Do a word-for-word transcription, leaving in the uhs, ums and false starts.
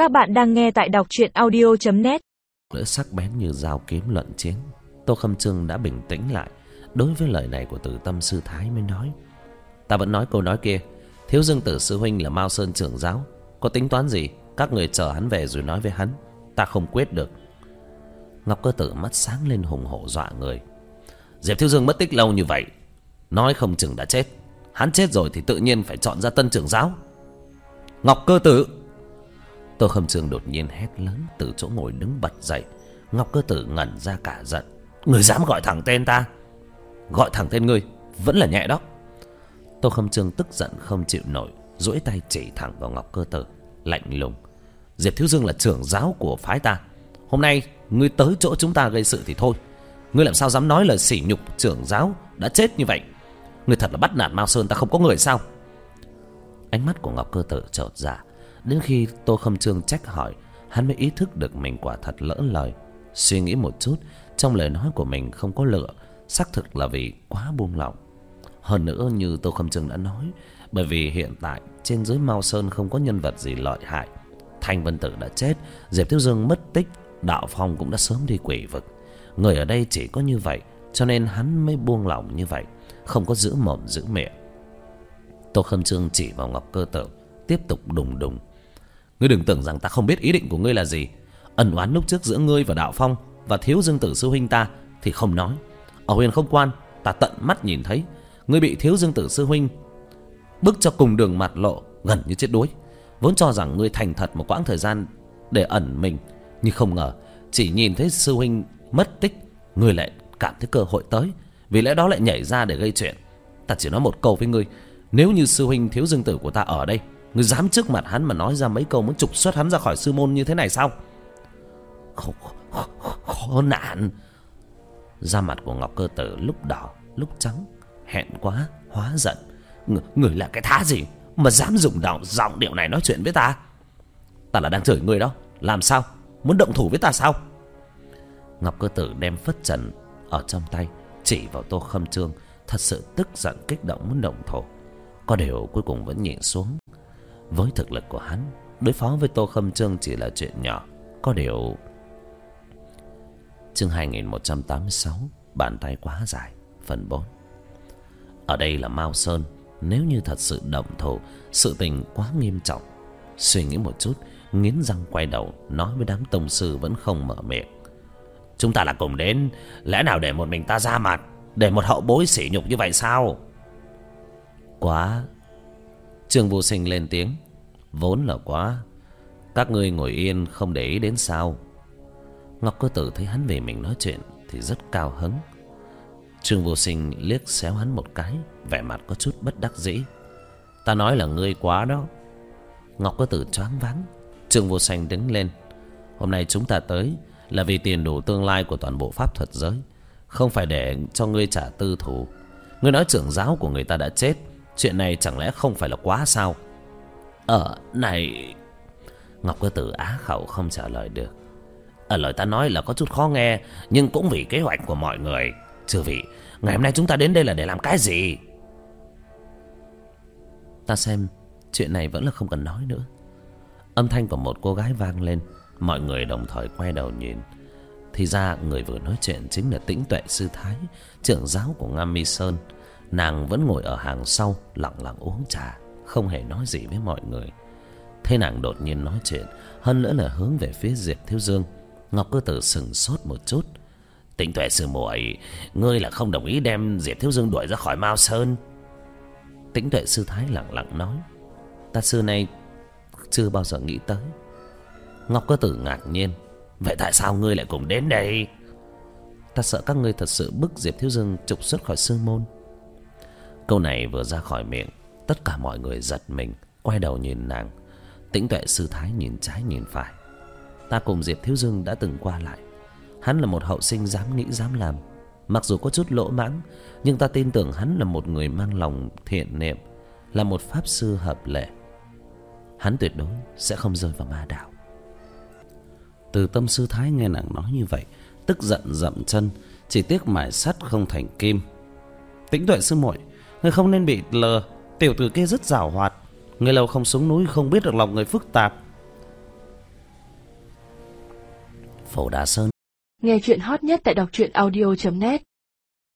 Các bạn đang nghe tại đọc truyện audio chấm net. Lưỡi sắc bén như dao kiếm luận chiến. Tô Khâm Trương đã bình tĩnh lại đối với lời này của Từ Tâm sư thái mới nói: ta vẫn nói câu nói kia, Thiếu Dương Tử sư huynh là Mao Sơn trưởng giáo, có tính toán gì các người chờ hắn về rồi nói với hắn, ta không quyết được. Ngọc Cơ Tử mắt sáng lên hùng hổ dọa người. Diệp Thiếu Dương mất tích lâu như vậy, nói không chừng đã chết. Hắn chết rồi thì tự nhiên phải chọn ra tân trưởng giáo. Ngọc Cơ Tử! Tô Khâm Trương đột nhiên hét lớn từ chỗ ngồi đứng bật dậy. Ngọc Cơ Tử ngẩn ra cả giận. Người dám gọi thẳng tên ta? Gọi thẳng tên ngươi vẫn là nhẹ đó. Tô Khâm Trương tức giận không chịu nổi, duỗi tay chỉ thẳng vào Ngọc Cơ Tử, lạnh lùng. Diệp Thiếu Dương là trưởng giáo của phái ta, hôm nay ngươi tới chỗ chúng ta gây sự thì thôi, ngươi làm sao dám nói lời sỉ nhục trưởng giáo đã chết như vậy? Ngươi thật là bắt nạt Mao Sơn ta không có người sao? Ánh mắt của Ngọc Cơ Tử chợt dạ. Đến khi Tô Khâm Trương trách hỏi, hắn mới ý thức được mình quả thật lỡ lời. Suy nghĩ một chút, trong lời nói của mình không có lửa, xác thực là vì quá buông lỏng. Hơn nữa như Tô Khâm Trương đã nói, bởi vì hiện tại trên dưới Mao Sơn không có nhân vật gì lợi hại. Thanh Vân Tử đã chết, Diệp Thiếu Dương mất tích, Đạo Phong cũng đã sớm đi quỷ vực. Người ở đây chỉ có như vậy, cho nên hắn mới buông lỏng như vậy, không có giữ mồm giữ miệng. Tô Khâm Trương chỉ vào Ngọc Cơ Tử, tiếp tục đùng đùng. Ngươi đừng tưởng rằng ta không biết ý định của ngươi là gì. Ân oán lúc trước giữa ngươi và Đạo Phong và Thiếu Dương Tử sư huynh ta thì không nói. Ở Huyền Không Quan ta tận mắt nhìn thấy ngươi bị Thiếu Dương Tử sư huynh bức cho cùng đường mặt lộ, gần như chết đuối. Vốn cho rằng ngươi thành thật một quãng thời gian để ẩn mình, nhưng không ngờ chỉ nhìn thấy sư huynh mất tích, ngươi lại cảm thấy cơ hội tới, vì lẽ đó lại nhảy ra để gây chuyện. Ta chỉ nói một câu với ngươi, nếu như sư huynh Thiếu Dương Tử của ta ở đây, ngươi dám trước mặt hắn mà nói ra mấy câu muốn trục xuất hắn ra khỏi sư môn như thế này sao? Khó, khó, khó nạn. Da mặt của Ngọc Cơ Tử lúc đỏ lúc trắng, hẹn quá hóa giận. Ng người là cái thá gì mà dám dùng giọng giọng điệu này nói chuyện với ta? Ta là đang chửi ngươi đó, làm sao? Muốn động thủ với ta sao? Ngọc Cơ Tử đem phất trần ở trong tay chỉ vào Tô Khâm Trương, thật sự tức giận kích động muốn động thủ. Có điều cuối cùng vẫn nhịn xuống. Với thực lực của hắn, đối phó với Tô Khâm Trương chỉ là chuyện nhỏ. Có điều... Chương hai nghìn một trăm tám mươi sáu, bàn tay quá dài, phần bốn. Ở đây là Mao Sơn, nếu như thật sự động thủ, sự tình quá nghiêm trọng. Suy nghĩ một chút, nghiến răng quay đầu nói với đám tông sư vẫn không mở miệng. Chúng ta là cùng đến, lẽ nào để một mình ta ra mặt, để một hậu bối sỉ nhục như vậy sao? Quá. Trương Vô Sinh lên tiếng. Vốn là quá. Các ngươi ngồi yên không để ý đến sao? Ngọc Cơ Tử thấy hắn về mình nói chuyện thì rất cao hứng. Trương Vô Sinh liếc xéo hắn một cái, vẻ mặt có chút bất đắc dĩ. Ta nói là ngươi quá đó. Ngọc Cơ Tử choáng váng. Trương Vô Sinh đứng lên. Hôm nay chúng ta tới là vì tiền đồ tương lai của toàn bộ pháp thuật giới, không phải để cho ngươi trả tư thù. Ngươi nói trưởng giáo của người ta đã chết, chuyện này chẳng lẽ không phải là quá sao? Ờ này... Ngọc Cơ Tử á khẩu không trả lời được. Ở lời ta nói là có chút khó nghe, nhưng cũng vì kế hoạch của mọi người. Chư vị, ngày hôm nay chúng ta đến đây là để làm cái gì? Ta xem chuyện này vẫn là không cần nói nữa. Âm thanh của một cô gái vang lên. Mọi người đồng thời quay đầu nhìn. Thì ra người vừa nói chuyện chính là Tĩnh Tuệ sư thái, trưởng giáo của Ngam Mi Sơn. Nàng vẫn ngồi ở hàng sau, lặng lặng uống trà, không hề nói gì với mọi người. Thế nàng đột nhiên nói chuyện, hơn nữa là hướng về phía Diệp Thiếu Dương. Ngọc Cơ Tử sừng sốt một chút. Tĩnh Tuệ sư muội, ngươi là không đồng ý đem Diệp Thiếu Dương đuổi ra khỏi Mao Sơn? Tĩnh Tuệ sư thái lặng lặng nói. Ta xưa nay chưa bao giờ nghĩ tới. Ngọc Cơ Tử ngạc nhiên. Vậy tại sao ngươi lại cùng đến đây? Ta sợ các ngươi thật sự bức Diệp Thiếu Dương trục xuất khỏi sư môn. Câu này vừa ra khỏi miệng, tất cả mọi người giật mình, quay đầu nhìn nàng. Tĩnh Tuệ sư thái nhìn trái nhìn phải. Ta cùng Diệp Thiếu Dương đã từng qua lại. Hắn là một hậu sinh dám nghĩ dám làm. Mặc dù có chút lỗ mãng, nhưng ta tin tưởng hắn là một người mang lòng thiện niệm, là một pháp sư hợp lệ. Hắn tuyệt đối sẽ không rơi vào ma đạo. Từ Tâm sư thái nghe nàng nói như vậy, tức giận dậm chân, chỉ tiếc mài sắt không thành kim. Tĩnh Tuệ sư muội, người không nên bị lừa. Tiểu tử kia rất giàu hoạt, người lâu không xuống núi không biết được lòng người phức tạp. Phổ Đà Sơn. Nghe chuyện hot nhất tại đọc truyện audio chấm net.